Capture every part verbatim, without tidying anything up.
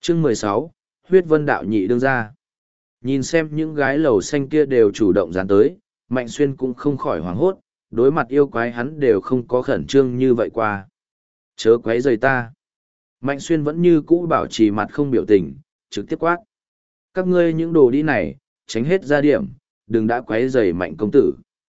Chương mười sáu, huyết vân đạo nhị đương ra. Nhìn xem những gái lầu xanh kia đều chủ động dán tới, Mạnh Xuyên cũng không khỏi hoảng hốt, đối mặt yêu quái hắn đều không có khẩn trương như vậy qua. Chớ quấy rầy ta. Mạnh Xuyên vẫn như cũ bảo trì mặt không biểu tình, trực tiếp quát. Các ngươi những đồ đi này, tránh hết ra điểm, đừng đã quấy rầy Mạnh công tử.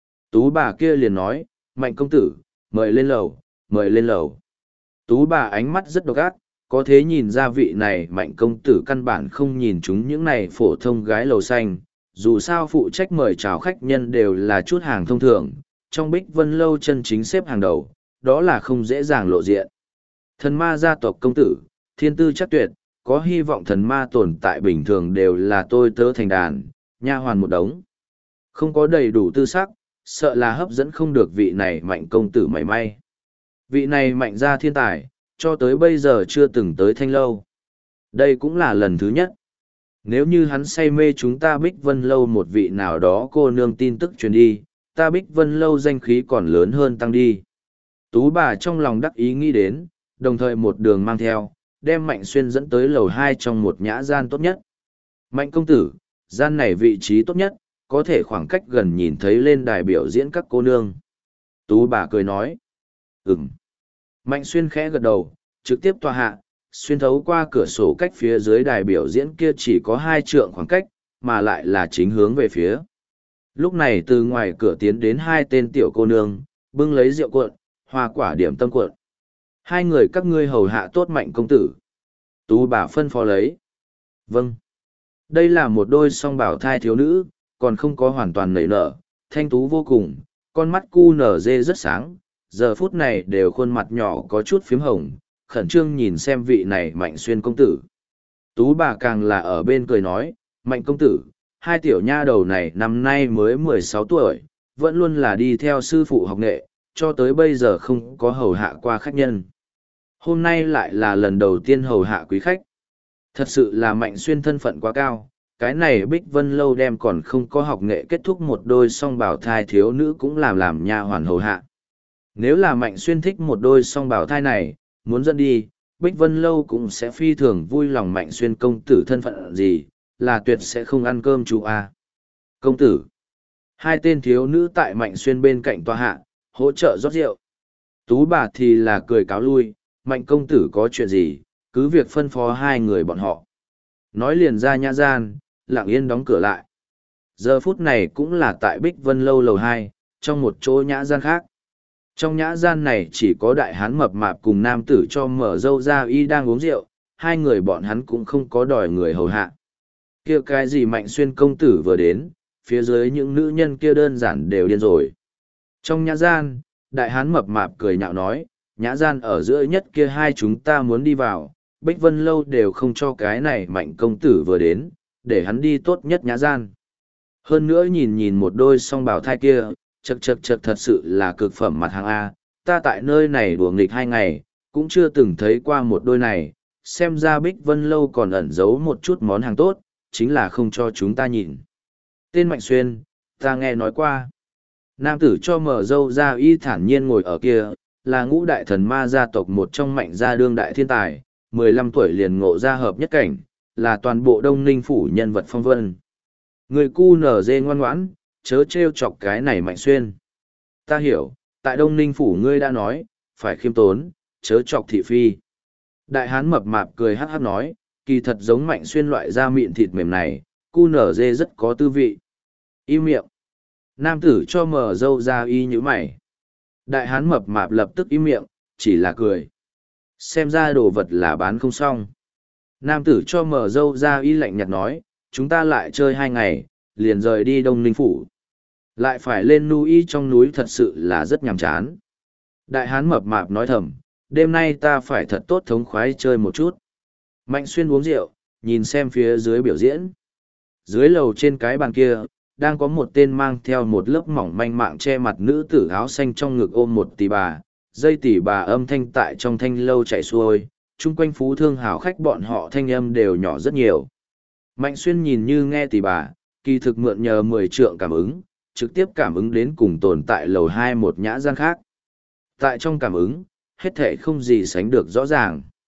Tú bà kia liền nói, Mạnh công tử, mời lên lầu, mời lên lầu. Tú bà ánh mắt rất độc ác, có thế nhìn ra vị này Mạnh công tử căn bản không nhìn chúng những này phổ thông gái lầu xanh. Dù sao phụ trách mời chào khách nhân đều là chút hàng thông thường, trong Bích Vân lâu chân chính xếp hàng đầu, đó là không dễ dàng lộ diện. Thần ma gia tộc công tử, thiên tư chắc tuyệt, có hy vọng thần ma tồn tại bình thường đều là tôi tớ thành đàn, nha hoàn một đống. Không có đầy đủ tư sắc, sợ là hấp dẫn không được vị này Mạnh công tử mảy may. Vị này Mạnh gia thiên tài, cho tới bây giờ chưa từng tới thanh lâu. Đây cũng là lần thứ nhất. Nếu như hắn say mê chúng ta Bích Vân lâu một vị nào đó cô nương tin tức truyền đi, ta Bích Vân lâu danh khí còn lớn hơn tăng đi. Tú bà trong lòng đắc ý nghĩ đến, đồng thời một đường mang theo, đem Mạnh Xuyên dẫn tới lầu hai trong một nhã gian tốt nhất. Mạnh công tử, gian này vị trí tốt nhất, có thể khoảng cách gần nhìn thấy lên đài biểu diễn các cô nương. Tú bà cười nói. Ừm. Mạnh Xuyên khẽ gật đầu, trực tiếp tòa hạ, xuyên thấu qua cửa sổ cách phía dưới đài biểu diễn kia chỉ có hai trượng khoảng cách, mà lại là chính hướng về phía. Lúc này từ ngoài cửa tiến đến hai tên tiểu cô nương, bưng lấy rượu cuộn, hoa quả điểm tâm cuộn. Hai người các ngươi hầu hạ tốt Mạnh công tử. Tú bà phân phó lấy. Vâng. Đây là một đôi song bảo thai thiếu nữ, còn không có hoàn toàn nảy nở, thanh tú vô cùng, con mắt cu nở dê rất sáng, giờ phút này đều khuôn mặt nhỏ có chút phím hồng, khẩn trương nhìn xem vị này Mạnh Xuyên công tử. Tú bà càng là ở bên cười nói, Mạnh công tử, hai tiểu nha đầu này năm nay mới mười sáu tuổi, vẫn luôn là đi theo sư phụ học nghệ, cho tới bây giờ không có hầu hạ qua khách nhân. Hôm nay lại là lần đầu tiên hầu hạ quý khách. Thật sự là Mạnh Xuyên thân phận quá cao, cái này Bích Vân lâu đem còn không có học nghệ kết thúc một đôi song bảo thai thiếu nữ cũng làm làm nha hoàn hầu hạ. Nếu là Mạnh Xuyên thích một đôi song bảo thai này, muốn dẫn đi, Bích Vân lâu cũng sẽ phi thường vui lòng Mạnh Xuyên công tử thân phận gì, là tuyệt sẽ không ăn cơm chú a. Công tử. Hai tên thiếu nữ tại Mạnh Xuyên bên cạnh tòa hạ, hỗ trợ rót rượu. Tú bà thì là cười cáo lui, Mạnh công tử có chuyện gì, cứ việc phân phó hai người bọn họ. Nói liền ra nhã gian, lặng yên đóng cửa lại. Giờ phút này cũng là tại Bích Vân lâu lầu hai, trong một chỗ nhã gian khác. Trong nhã gian này chỉ có đại hán mập mạp cùng nam tử cho mở dâu ra y đang uống rượu, hai người bọn hắn cũng không có đòi người hầu hạ. Kia cái gì Mạnh Xuyên công tử vừa đến, phía dưới những nữ nhân kia đơn giản đều điên rồi. Trong nhã gian, đại hán mập mạp cười nhạo nói, nhã gian ở giữa nhất kia hai chúng ta muốn đi vào, Bích Vân lâu đều không cho cái này Mạnh công tử vừa đến, để hắn đi tốt nhất nhã gian. Hơn nữa nhìn nhìn một đôi song bào thai kia, chật chật chật thật sự là cực phẩm mặt hàng A, ta tại nơi này đùa nghịch hai ngày, cũng chưa từng thấy qua một đôi này, xem ra Bích Vân lâu còn ẩn giấu một chút món hàng tốt, chính là không cho chúng ta nhìn. Tên Mạnh Xuyên, ta nghe nói qua. Nam tử cho mở dâu ra y thản nhiên ngồi ở kia, là ngũ đại thần ma gia tộc một trong Mạnh gia đương đại thiên tài, mười lăm tuổi liền ngộ ra hợp nhất cảnh, là toàn bộ Đông Ninh phủ nhân vật phong vân. Người cu nở dê ngoan ngoãn, chớ trêu chọc cái này Mạnh Xuyên. Ta hiểu, tại Đông Ninh phủ ngươi đã nói, phải khiêm tốn, chớ chọc thị phi. Đại hán mập mạp cười hát hát nói, kỳ thật giống Mạnh Xuyên loại da mịn thịt mềm này, cu nở dê rất có tư vị. Im miệng. Nam tử cho mở dâu ra y như mày. Đại hán mập mạp lập tức im miệng, chỉ là cười. Xem ra đồ vật là bán không xong. Nam tử cho mở dâu ra y lạnh nhạt nói, chúng ta lại chơi hai ngày, liền rời đi Đông Ninh phủ. Lại phải lên núi trong núi thật sự là rất nhàm chán. Đại hán mập mạp nói thầm, đêm nay ta phải thật tốt thống khoái chơi một chút. Mạnh Xuyên uống rượu, nhìn xem phía dưới biểu diễn. Dưới lầu trên cái bàn kia, đang có một tên mang theo một lớp mỏng manh mạng che mặt nữ tử áo xanh trong ngực ôm một tỷ bà. Dây tỷ bà âm thanh tại trong thanh lâu chạy xuôi, chung quanh phú thương hảo khách bọn họ thanh âm đều nhỏ rất nhiều. Mạnh Xuyên nhìn như nghe tỷ bà, kỳ thực mượn nhờ mười trượng cảm ứng, trực tiếp cảm ứng đến cùng tồn tại lầu hai một nhã gian khác. Tại trong cảm ứng, hết thể không gì sánh được rõ ràng.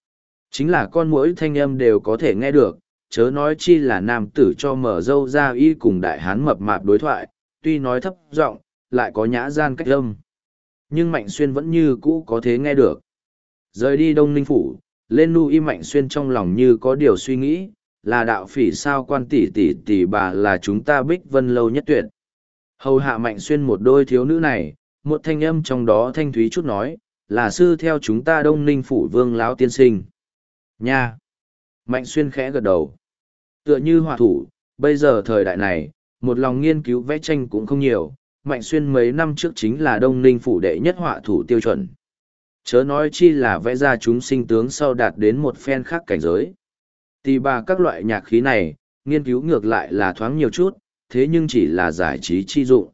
Chính là con muỗi thanh âm đều có thể nghe được, chớ nói chi là nam tử cho mở dâu ra y cùng đại hán mập mạp đối thoại, tuy nói thấp giọng lại có nhã gian cách âm. Nhưng Mạnh Xuyên vẫn như cũ có thể nghe được. Rời đi Đông Ninh Phủ, lên nu y Mạnh Xuyên trong lòng như có điều suy nghĩ, là đạo phỉ sao quan tỷ tỷ tỷ bà là chúng ta Bích Vân Lâu nhất tuyệt. Hầu hạ Mạnh Xuyên một đôi thiếu nữ này, một thanh âm trong đó thanh thúy chút nói, là sư theo chúng ta Đông Ninh Phủ Vương Lão tiên sinh. Nha! Mạnh Xuyên khẽ gật đầu. Tựa như họa thủ, bây giờ thời đại này, một lòng nghiên cứu vẽ tranh cũng không nhiều, Mạnh Xuyên mấy năm trước chính là Đông Ninh Phủ đệ nhất họa thủ tiêu chuẩn. Chớ nói chi là vẽ ra chúng sinh tướng sau đạt đến một phen khác cảnh giới. Tì bà các loại nhạc khí này, nghiên cứu ngược lại là thoáng nhiều chút, thế nhưng chỉ là giải trí chi dụng.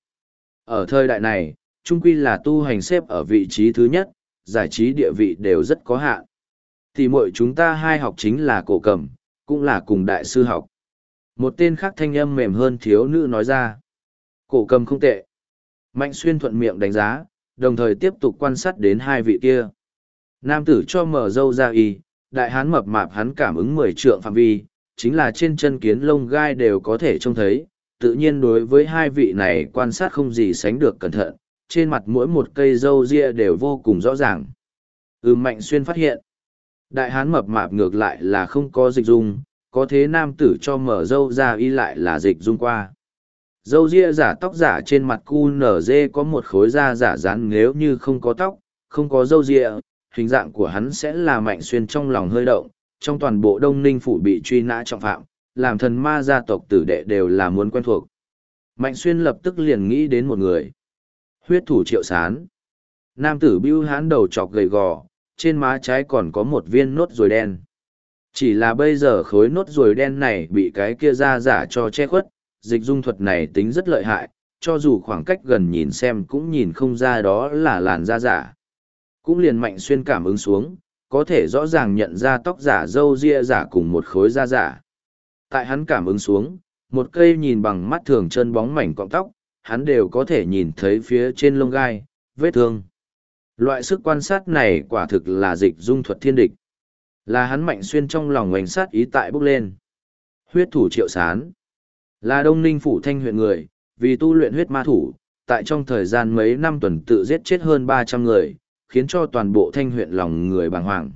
Ở thời đại này, trung quy là tu hành xếp ở vị trí thứ nhất, giải trí địa vị đều rất có hạn. Thì mỗi chúng ta hai học chính là cổ cầm, cũng là cùng đại sư học. Một tên khác thanh âm mềm hơn thiếu nữ nói ra. Cổ cầm không tệ. Mạnh Xuyên thuận miệng đánh giá, đồng thời tiếp tục quan sát đến hai vị kia. Nam tử cho mở dâu ra y, đại hán mập mạp hắn cảm ứng mười trượng phạm vi, chính là trên chân kiến lông gai đều có thể trông thấy. Tự nhiên đối với hai vị này quan sát không gì sánh được cẩn thận, trên mặt mỗi một cây râu ria đều vô cùng rõ ràng. Ừ, Mạnh Xuyên phát hiện. Đại hán mập mạp ngược lại là không có dịch dung, có thế nam tử cho mở râu ra y lại là dịch dung qua. Râu ria giả tóc giả trên mặt cu nở dê có một khối da giả rán, nếu như không có tóc, không có râu ria, hình dạng của hắn sẽ là Mạnh Xuyên trong lòng hơi động, trong toàn bộ Đông Ninh Phủ bị truy nã trọng phạm, làm thần ma gia tộc tử đệ đều là muốn quen thuộc. Mạnh Xuyên lập tức liền nghĩ đến một người. Huyết thủ Triệu Sán. Nam tử bưu hán đầu chọc gầy gò, trên má trái còn có một viên nốt ruồi đen. Chỉ là bây giờ khối nốt ruồi đen này bị cái kia da giả cho che khuất, dịch dung thuật này tính rất lợi hại, cho dù khoảng cách gần nhìn xem cũng nhìn không ra đó là làn da giả. Cũng liền Mạnh Xuyên cảm ứng xuống, có thể rõ ràng nhận ra tóc giả râu ria giả cùng một khối da giả. Tại hắn cảm ứng xuống, một cây nhìn bằng mắt thường chân bóng mảnh cọng tóc, hắn đều có thể nhìn thấy phía trên lông gai, vết thương. Loại sức quan sát này quả thực là dịch dung thuật thiên địch. Là hắn Mạnh Xuyên trong lòng ngoảnh sát ý tại bốc lên. Huyết thủ Triệu Sán. Là Đông Ninh Phủ Thanh huyện người, vì tu luyện huyết ma thủ, tại trong thời gian mấy năm tuần tự giết chết hơn ba trăm người, khiến cho toàn bộ Thanh huyện lòng người bàng hoàng.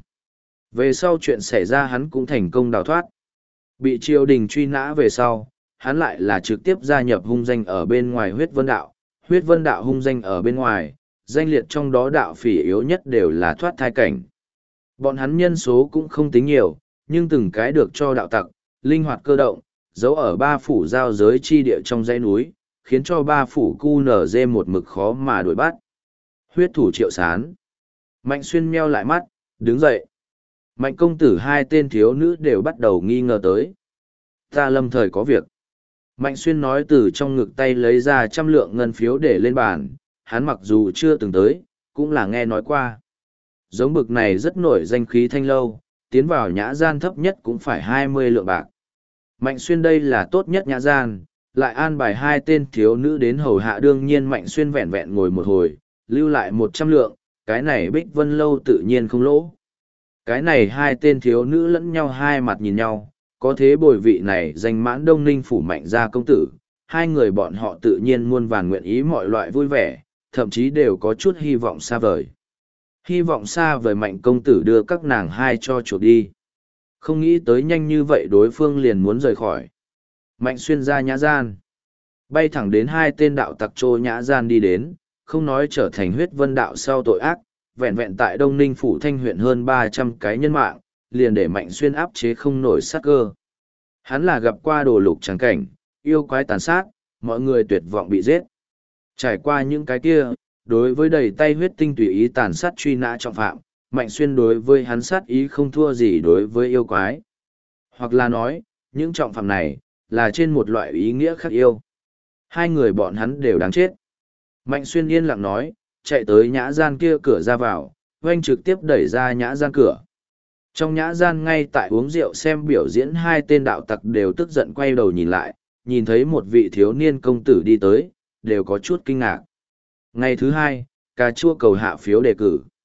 Về sau chuyện xảy ra hắn cũng thành công đào thoát. Bị triều đình truy nã về sau, hắn lại là trực tiếp gia nhập hung danh ở bên ngoài huyết vân đạo. Huyết vân đạo hung danh ở bên ngoài, danh liệt trong đó đạo phỉ yếu nhất đều là thoát thai cảnh. Bọn hắn nhân số cũng không tính nhiều, nhưng từng cái được cho đạo tặc, linh hoạt cơ động, giấu ở ba phủ giao giới chi địa trong dãy núi, khiến cho ba phủ cu nở dê một mực khó mà đuổi bắt. Huyết thủ Triệu Sán. Mạnh Xuyên meo lại mắt, đứng dậy. Mạnh công tử hai tên thiếu nữ đều bắt đầu nghi ngờ tới. Ta lâm thời có việc. Mạnh Xuyên nói từ trong ngực tay lấy ra trăm lượng ngân phiếu để lên bàn, hắn mặc dù chưa từng tới, cũng là nghe nói qua. Giống bực này rất nổi danh khí thanh lâu, tiến vào nhã gian thấp nhất cũng phải hai mươi lượng bạc. Mạnh Xuyên đây là tốt nhất nhã gian, lại an bài hai tên thiếu nữ đến hầu hạ, đương nhiên Mạnh Xuyên vẹn vẹn ngồi một hồi, lưu lại một trăm lượng, cái này Bích Vân Lâu tự nhiên không lỗ. Cái này hai tên thiếu nữ lẫn nhau hai mặt nhìn nhau, có thế bồi vị này danh mãn Đông Ninh Phủ Mạnh gia công tử, hai người bọn họ tự nhiên muôn vàn nguyện ý mọi loại vui vẻ, thậm chí đều có chút hy vọng xa vời. Hy vọng xa vời Mạnh công tử đưa các nàng hai cho chuột đi. Không nghĩ tới nhanh như vậy đối phương liền muốn rời khỏi. Mạnh Xuyên ra nhã gian. Bay thẳng đến hai tên đạo tặc trô nhã gian đi đến, không nói trở thành huyết vân đạo sau tội ác, vẹn vẹn tại Đông Ninh Phủ Thanh huyện hơn ba trăm cái nhân mạng, liền để Mạnh Xuyên áp chế không nổi sát cơ. Hắn là gặp qua đồ lục trắng cảnh, yêu quái tàn sát, mọi người tuyệt vọng bị giết. Trải qua những cái kia, đối với đầy tay huyết tinh tùy ý tàn sát truy nã trọng phạm, Mạnh Xuyên đối với hắn sát ý không thua gì đối với yêu quái. Hoặc là nói, những trọng phạm này, là trên một loại ý nghĩa khác yêu. Hai người bọn hắn đều đáng chết. Mạnh Xuyên yên lặng nói, chạy tới nhã gian kia cửa ra vào, oanh trực tiếp đẩy ra nhã gian cửa. Trong nhã gian ngay tại uống rượu xem biểu diễn hai tên đạo tặc đều tức giận quay đầu nhìn lại, nhìn thấy một vị thiếu niên công tử đi tới, đều có chút kinh ngạc. Ngày thứ hai, cà chua cầu hạ phiếu đề cử.